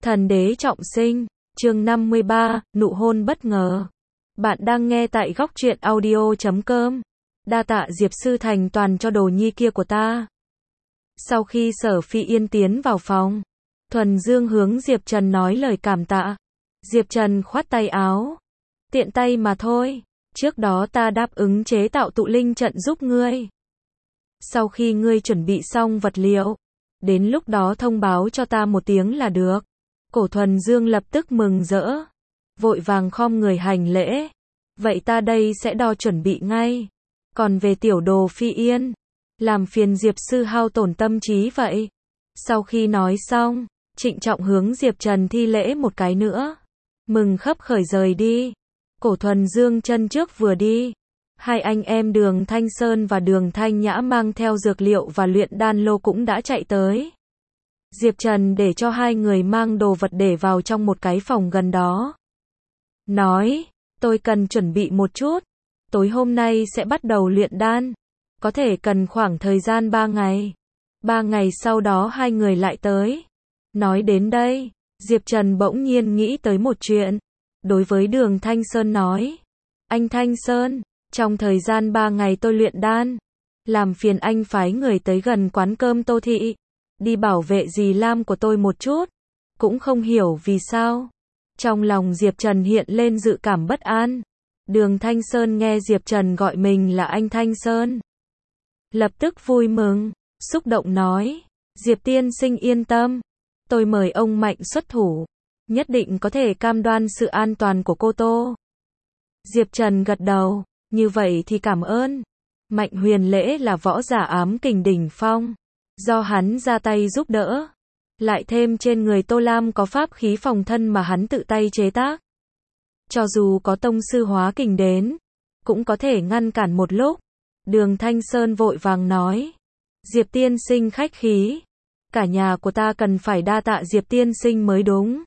Thần đế trọng sinh, chương 53, nụ hôn bất ngờ. Bạn đang nghe tại góc truyện audio.com. Đa tạ Diệp Sư thành toàn cho đồ nhi kia của ta. Sau khi Sở Phi Yên tiến vào phòng, Thuần Dương hướng Diệp Trần nói lời cảm tạ. Diệp Trần khoát tay áo. Tiện tay mà thôi, trước đó ta đáp ứng chế tạo tụ linh trận giúp ngươi. Sau khi ngươi chuẩn bị xong vật liệu, đến lúc đó thông báo cho ta một tiếng là được. Cổ Thuần Dương lập tức mừng rỡ, vội vàng khom người hành lễ. Vậy ta đây sẽ đo chuẩn bị ngay. Còn về tiểu đồ Phi Yên, làm phiền Diệp Sư hao tổn tâm trí vậy. Sau khi nói xong, trịnh trọng hướng Diệp Trần thi lễ một cái nữa. Mừng khấp khởi rời đi. Cổ Thuần Dương chân trước vừa đi, hai anh em Đường Thanh Sơn và Đường Thanh Nhã mang theo dược liệu và luyện đan lô cũng đã chạy tới. Diệp Trần để cho hai người mang đồ vật để vào trong một cái phòng gần đó. Nói, tôi cần chuẩn bị một chút. Tối hôm nay sẽ bắt đầu luyện đan. Có thể cần khoảng thời gian 3 ngày. 3 ngày sau đó hai người lại tới. Nói đến đây, Diệp Trần bỗng nhiên nghĩ tới một chuyện. Đối với Đường Thanh Sơn nói, anh Thanh Sơn, trong thời gian 3 ngày tôi luyện đan, làm phiền anh phái người tới gần quán cơm Tô Thị, đi bảo vệ dì Lam của tôi một chút. Cũng không hiểu vì sao, trong lòng Diệp Trần hiện lên dự cảm bất an. Đường Thanh Sơn nghe Diệp Trần gọi mình là anh Thanh Sơn, lập tức vui mừng, xúc động nói, Diệp tiên sinh yên tâm, tôi mời ông Mạnh xuất thủ, nhất định có thể cam đoan sự an toàn của cô Tô. Diệp Trần gật đầu, như vậy thì cảm ơn. Mạnh Huyền Lễ là võ giả ám kình đỉnh phong, do hắn ra tay giúp đỡ, lại thêm trên người Tô Lam có pháp khí phòng thân mà hắn tự tay chế tác. Cho dù có tông sư hóa kình đến, cũng có thể ngăn cản một lúc. Đường Thanh Sơn vội vàng nói, Diệp tiên sinh khách khí, cả nhà của ta cần phải đa tạ Diệp tiên sinh mới đúng.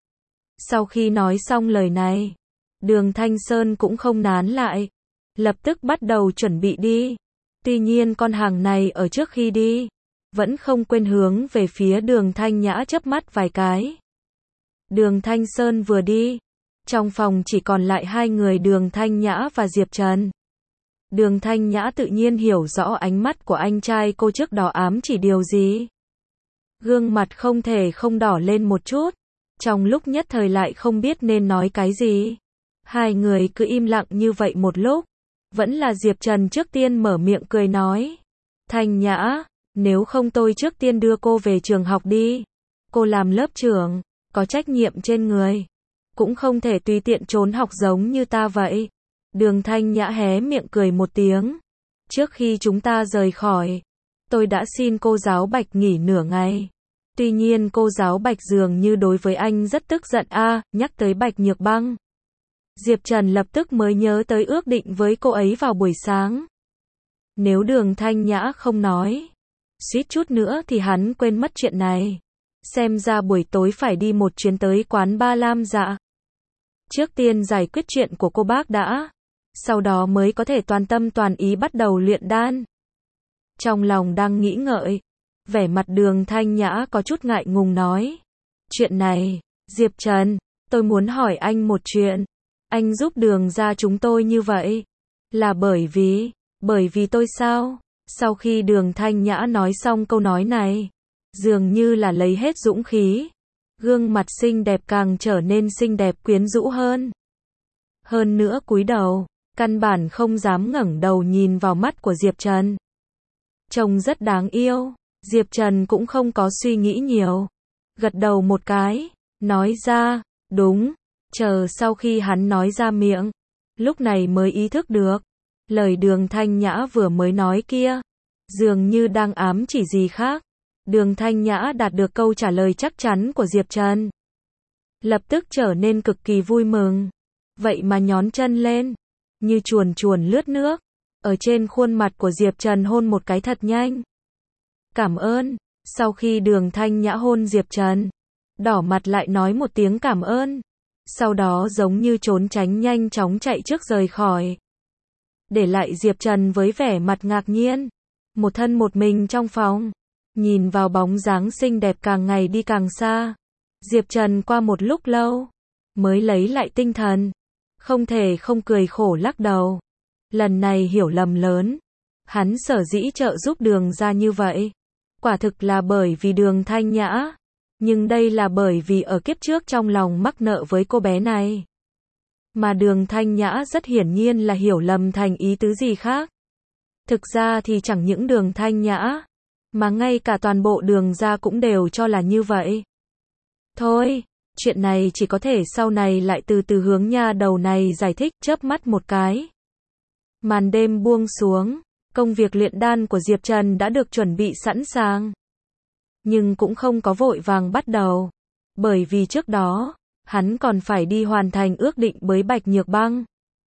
Sau khi nói xong lời này, Đường Thanh Sơn cũng không nán lại, lập tức bắt đầu chuẩn bị đi. Tuy nhiên con hàng này ở trước khi đi, vẫn không quên hướng về phía Đường Thanh Nhã chớp mắt vài cái. Đường Thanh Sơn vừa đi, trong phòng chỉ còn lại hai người Đường Thanh Nhã và Diệp Trần. Đường Thanh Nhã tự nhiên hiểu rõ ánh mắt của anh trai cô trước đó ám chỉ điều gì. Gương mặt không thể không đỏ lên một chút, trong lúc nhất thời lại không biết nên nói cái gì. Hai người cứ im lặng như vậy một lúc, vẫn là Diệp Trần trước tiên mở miệng cười nói, Thanh Nhã, nếu không tôi trước tiên đưa cô về trường học đi. Cô làm lớp trưởng, có trách nhiệm trên người, cũng không thể tùy tiện trốn học giống như ta vậy. Đường Thanh Nhã hé miệng cười một tiếng. Trước khi chúng ta rời khỏi, tôi đã xin cô giáo Bạch nghỉ nửa ngày. Tuy nhiên cô giáo Bạch dường như đối với anh rất tức giận nhắc tới Bạch Nhược Băng. Diệp Trần lập tức mới nhớ tới ước định với cô ấy vào buổi sáng. Nếu Đường Thanh Nhã không nói, suýt chút nữa thì hắn quên mất chuyện này. Xem ra buổi tối phải đi một chuyến tới quán Ba Lam Dạ. Trước tiên giải quyết chuyện của cô bác đã, sau đó mới có thể toàn tâm toàn ý bắt đầu luyện đan. Trong lòng đang nghĩ ngợi, vẻ mặt Đường Thanh Nhã có chút ngại ngùng nói, chuyện này, Diệp Trần, tôi muốn hỏi anh một chuyện. Anh giúp Đường gia chúng tôi như vậy, là bởi vì tôi sao? Sau khi Đường Thanh Nhã nói xong câu nói này, dường như là lấy hết dũng khí, gương mặt xinh đẹp càng trở nên xinh đẹp quyến rũ hơn. Hơn nữa cúi đầu, căn bản không dám ngẩng đầu nhìn vào mắt của Diệp Trần. Trông rất đáng yêu, Diệp Trần cũng không có suy nghĩ nhiều, gật đầu một cái, nói ra, đúng. Chờ sau khi hắn nói ra miệng, lúc này mới ý thức được, lời Đường Thanh Nhã vừa mới nói kia, dường như đang ám chỉ gì khác. Đường Thanh Nhã đạt được câu trả lời chắc chắn của Diệp Trần, lập tức trở nên cực kỳ vui mừng, vậy mà nhón chân lên, như chuồn chuồn lướt nước, ở trên khuôn mặt của Diệp Trần hôn một cái thật nhanh. Cảm ơn. Sau khi Đường Thanh Nhã hôn Diệp Trần, đỏ mặt lại nói một tiếng cảm ơn. Sau đó giống như trốn tránh nhanh chóng chạy trước rời khỏi. Để lại Diệp Trần với vẻ mặt ngạc nhiên, một thân một mình trong phòng, nhìn vào bóng dáng xinh đẹp càng ngày đi càng xa. Diệp Trần qua một lúc lâu, mới lấy lại tinh thần. Không thể không cười khổ lắc đầu. Lần này hiểu lầm lớn. Hắn sở dĩ trợ giúp Đường ra như vậy. Quả thực là bởi vì Đường Thanh Nhã. Nhưng đây là bởi vì ở kiếp trước trong lòng mắc nợ với cô bé này. Mà Đường Thanh Nhã rất hiển nhiên là hiểu lầm thành ý tứ gì khác. Thực ra thì chẳng những Đường Thanh Nhã, mà ngay cả toàn bộ Đường ra cũng đều cho là như vậy. Thôi, chuyện này chỉ có thể sau này lại từ từ hướng nha đầu này giải thích. Chớp mắt một cái. Màn đêm buông xuống, công việc luyện đan của Diệp Trần đã được chuẩn bị sẵn sàng. Nhưng cũng không có vội vàng bắt đầu. Bởi vì trước đó, hắn còn phải đi hoàn thành ước định với Bạch Nhược Băng.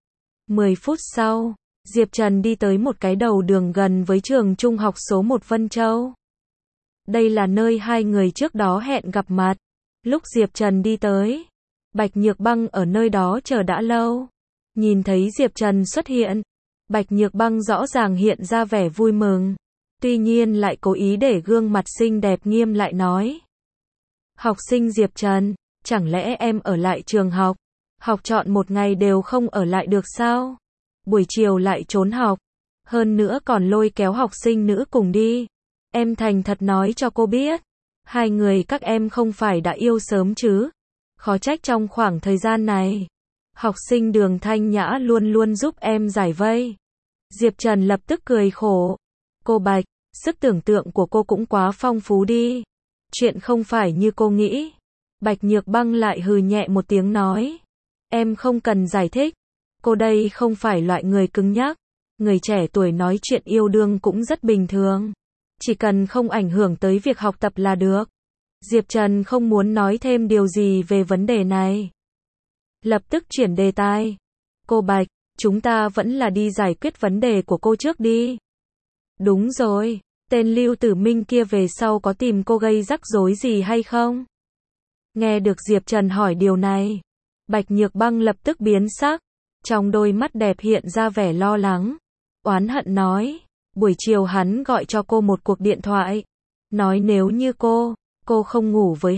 10 phút sau, Diệp Trần đi tới một cái đầu đường gần với trường trung học số 1 Vân Châu. Đây là nơi hai người trước đó hẹn gặp mặt. Lúc Diệp Trần đi tới, Bạch Nhược Băng ở nơi đó chờ đã lâu. Nhìn thấy Diệp Trần xuất hiện, Bạch Nhược Băng rõ ràng hiện ra vẻ vui mừng. Tuy nhiên lại cố ý để gương mặt xinh đẹp nghiêm lại nói. Học sinh Diệp Trần, chẳng lẽ em ở lại trường học? Học trọn một ngày đều không ở lại được sao? Buổi chiều lại trốn học. Hơn nữa còn lôi kéo học sinh nữ cùng đi. Em thành thật nói cho cô biết. Hai người các em không phải đã yêu sớm chứ? Khó trách trong khoảng thời gian này. Học sinh Đường Thanh Nhã luôn luôn giúp em giải vây. Diệp Trần lập tức cười khổ. Cô Bạch, sức tưởng tượng của cô cũng quá phong phú đi. Chuyện không phải như cô nghĩ. Bạch Nhược Băng lại hừ nhẹ một tiếng nói. Em không cần giải thích. Cô đây không phải loại người cứng nhắc. Người trẻ tuổi nói chuyện yêu đương cũng rất bình thường. Chỉ cần không ảnh hưởng tới việc học tập là được. Diệp Trần không muốn nói thêm điều gì về vấn đề này. Lập tức chuyển đề tài. Cô Bạch, chúng ta vẫn là đi giải quyết vấn đề của cô trước đi. Đúng rồi, tên Lưu Tử Minh kia về sau có tìm cô gây rắc rối gì hay không? Nghe được Diệp Trần hỏi điều này, Bạch Nhược Băng lập tức biến sắc. Trong đôi mắt đẹp hiện ra vẻ lo lắng. Oán hận nói. Buổi chiều hắn gọi cho cô một cuộc điện thoại. Nói nếu như cô không ngủ với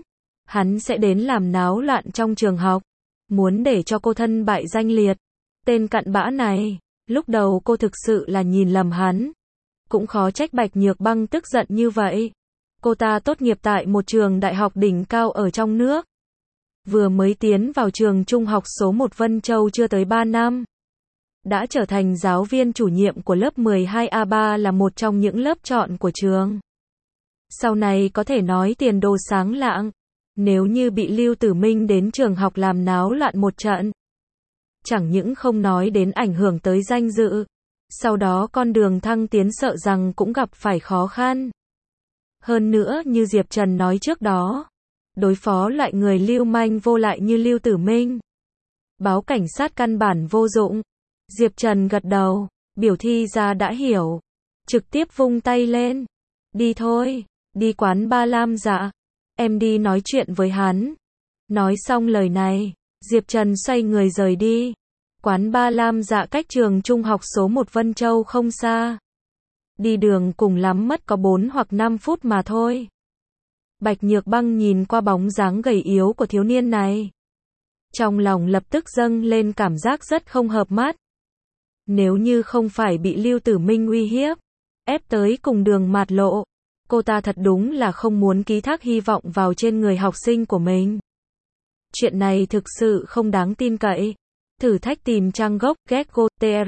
hắn sẽ đến làm náo loạn trong trường học. Muốn để cho cô thân bại danh liệt. Tên cặn bã này, lúc đầu cô thực sự là nhìn lầm hắn. Cũng khó trách Bạch Nhược Băng tức giận như vậy. Cô ta tốt nghiệp tại một trường đại học đỉnh cao ở trong nước. Vừa mới tiến vào trường trung học số 1 Vân Châu chưa tới 3 năm. Đã trở thành giáo viên chủ nhiệm của lớp 12A3 là một trong những lớp chọn của trường. Sau này có thể nói tiền đồ sáng lạng. Nếu như bị Lưu Tử Minh đến trường học làm náo loạn một trận. Chẳng những không nói đến ảnh hưởng tới danh dự. Sau đó con đường thăng tiến sợ rằng cũng gặp phải khó khăn. Hơn nữa như Diệp Trần nói trước đó. Đối phó loại người lưu manh vô lại như Lưu Tử Minh. Báo cảnh sát căn bản vô dụng. Diệp Trần gật đầu, biểu thi ra đã hiểu. Trực tiếp vung tay lên. Đi thôi, đi quán ba Lam Dạ. Em đi nói chuyện với hắn. Nói xong lời này, Diệp Trần xoay người rời đi. Quán ba Lam Dạ cách trường trung học số 1 Vân Châu không xa. Đi đường cùng lắm mất có 4 hoặc 5 phút mà thôi. Bạch Nhược Băng nhìn qua bóng dáng gầy yếu của thiếu niên này. Trong lòng lập tức dâng lên cảm giác rất không hợp mắt. Nếu như không phải bị Lưu Tử Minh uy hiếp, ép tới cùng đường mạt lộ, cô ta thật đúng là không muốn ký thác hy vọng vào trên người học sinh của mình. Chuyện này thực sự không đáng tin cậy. Thử thách tìm trang gốc Getgo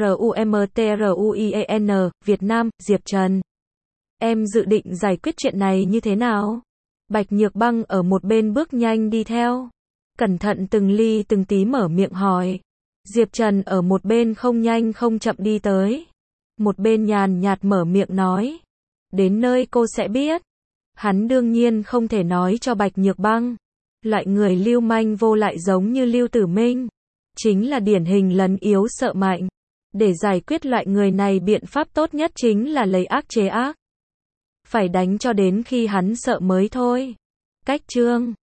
TRUMTRUIEN Việt Nam, Diệp Trần. Em dự định giải quyết chuyện này như thế nào? Bạch Nhược Băng ở một bên bước nhanh đi theo. Cẩn thận từng ly từng tí mở miệng hỏi. Diệp Trần ở một bên không nhanh không chậm đi tới. Một bên nhàn nhạt mở miệng nói. Đến nơi cô sẽ biết. Hắn đương nhiên không thể nói cho Bạch Nhược Băng. Loại người lưu manh vô lại giống như Lưu Tử Minh. Chính là điển hình lấn yếu sợ mạnh. Để giải quyết loại người này biện pháp tốt nhất chính là lấy ác chế ác. Phải đánh cho đến khi hắn sợ mới thôi. Cách chương